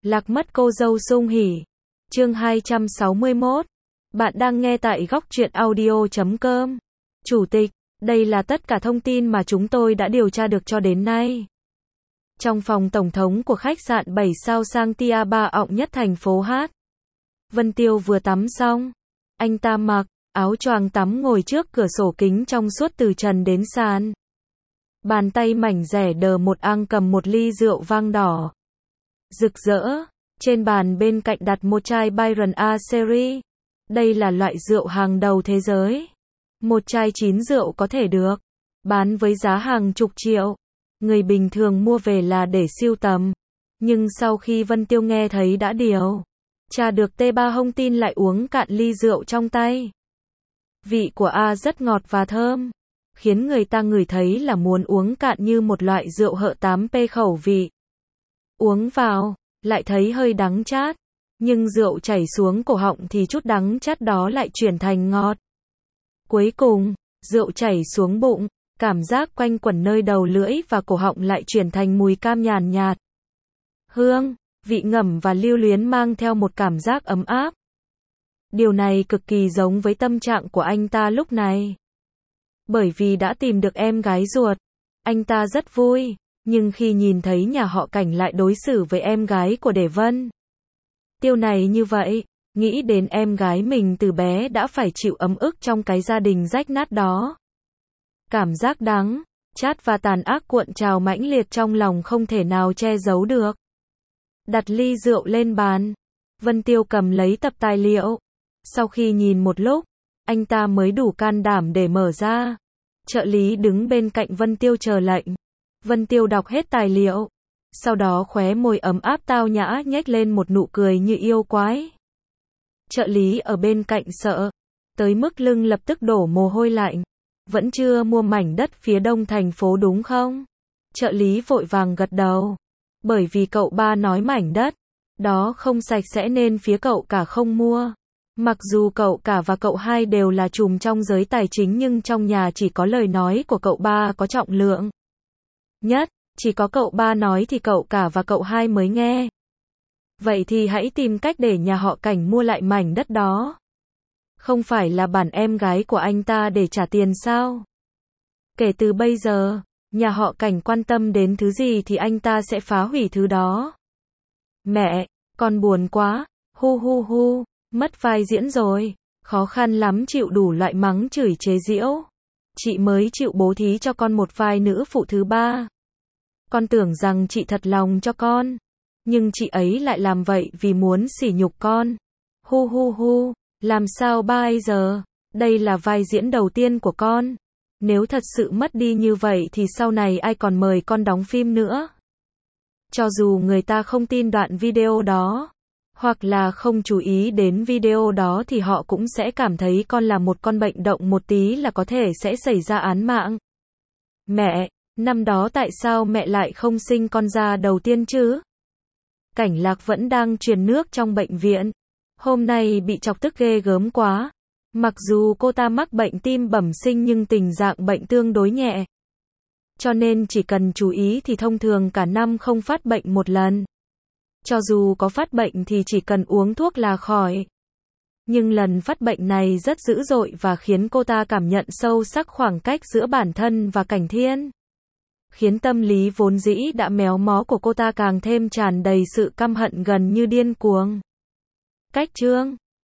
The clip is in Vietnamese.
Lạc mất cô dâu Sung Hỉ. Chương 261. Bạn đang nghe tại góc truyện audio.com. Chủ tịch, đây là tất cả thông tin mà chúng tôi đã điều tra được cho đến nay. Trong phòng tổng thống của khách sạn 7 sao Santiago nhất thành phố Hát, Vân Tiêu vừa tắm xong. Anh ta mặc áo choàng tắm ngồi trước cửa sổ kính trong suốt từ trần đến sàn. Bàn tay mảnh rẻ đờ một ang cầm một ly rượu vang đỏ rực rỡ. Trên bàn bên cạnh đặt một chai Byron A Series. Đây là loại rượu hàng đầu thế giới. Một chai 9 rượu có thể được bán với giá hàng chục triệu. Người bình thường mua về là để sưu tầm. Nhưng sau khi Vân Tiêu nghe thấy đã điều tra được T3 Hông Tin lại uống cạn ly rượu trong tay. Vị của A rất ngọt và thơm, khiến người ta ngửi thấy là muốn uống cạn như một loại rượu hợ 8P khẩu vị. Uống vào, lại thấy hơi đắng chát, nhưng rượu chảy xuống cổ họng thì chút đắng chát đó lại chuyển thành ngọt. Cuối cùng, rượu chảy xuống bụng, cảm giác quanh quẩn nơi đầu lưỡi và cổ họng lại chuyển thành mùi cam nhàn nhạt. Hương, vị ngẩm và lưu luyến mang theo một cảm giác ấm áp. Điều này cực kỳ giống với tâm trạng của anh ta lúc này. Bởi vì đã tìm được em gái ruột, anh ta rất vui, nhưng khi nhìn thấy nhà họ Cảnh lại đối xử với em gái của Đề Vân Tiêu này như vậy, nghĩ đến em gái mình từ bé đã phải chịu ấm ức trong cái gia đình rách nát đó. Cảm giác đắng, chát và tàn ác cuộn trào mãnh liệt trong lòng không thể nào che giấu được. Đặt ly rượu lên bàn, Vân Tiêu cầm lấy tập tài liệu. Sau khi nhìn một lúc, anh ta mới đủ can đảm để mở ra. Trợ lý đứng bên cạnh Vân Tiêu chờ lệnh. Vân Tiêu đọc hết tài liệu. Sau đó khóe môi ấm áp tao nhã nhếch lên một nụ cười như yêu quái. Trợ lý ở bên cạnh sợ tới mức lưng lập tức đổ mồ hôi lạnh. Vẫn chưa mua mảnh đất phía đông thành phố đúng không? Trợ lý vội vàng gật đầu. Bởi vì cậu ba nói mảnh đất đó không sạch sẽ nên phía cậu cả không mua. Mặc dù cậu cả và cậu hai đều là trùm trong giới tài chính nhưng trong nhà chỉ có lời nói của cậu ba có trọng lượng nhất, chỉ có cậu ba nói thì cậu cả và cậu hai mới nghe. Vậy thì hãy tìm cách để nhà họ Cảnh mua lại mảnh đất đó. Không phải là bản em gái của anh ta để trả tiền sao? Kể từ bây giờ, nhà họ Cảnh quan tâm đến thứ gì thì anh ta sẽ phá hủy thứ đó. Mẹ, con buồn quá, hu hu hu, mất vai diễn rồi, khó khăn lắm chịu đủ loại mắng chửi chế giễu. Chị mới chịu bố thí cho con một vai nữ phụ thứ ba. Con tưởng rằng chị thật lòng cho con, nhưng chị ấy lại làm vậy vì muốn sỉ nhục con. Hu hu hu, làm sao bây giờ? Đây là vai diễn đầu tiên của con. Nếu thật sự mất đi như vậy thì sau này ai còn mời con đóng phim nữa? Cho dù người ta không tin đoạn video đó, hoặc là không chú ý đến video đó thì họ cũng sẽ cảm thấy con là một con bệnh động một tí là có thể sẽ xảy ra án mạng. Mẹ, năm đó tại sao mẹ lại không sinh con ra đầu tiên chứ? Cảnh Lạc vẫn đang truyền nước trong bệnh viện. Hôm nay bị chọc tức ghê gớm quá. Mặc dù cô ta mắc bệnh tim bẩm sinh nhưng tình trạng bệnh tương đối nhẹ. Cho nên chỉ cần chú ý thì thông thường cả năm không phát bệnh một lần. Cho dù có phát bệnh thì chỉ cần uống thuốc là khỏi. Nhưng lần phát bệnh này rất dữ dội và khiến cô ta cảm nhận sâu sắc khoảng cách giữa bản thân và Cảnh Thiên. Khiến tâm lý vốn dĩ đã méo mó của cô ta càng thêm tràn đầy sự căm hận gần như điên cuồng. Cách chương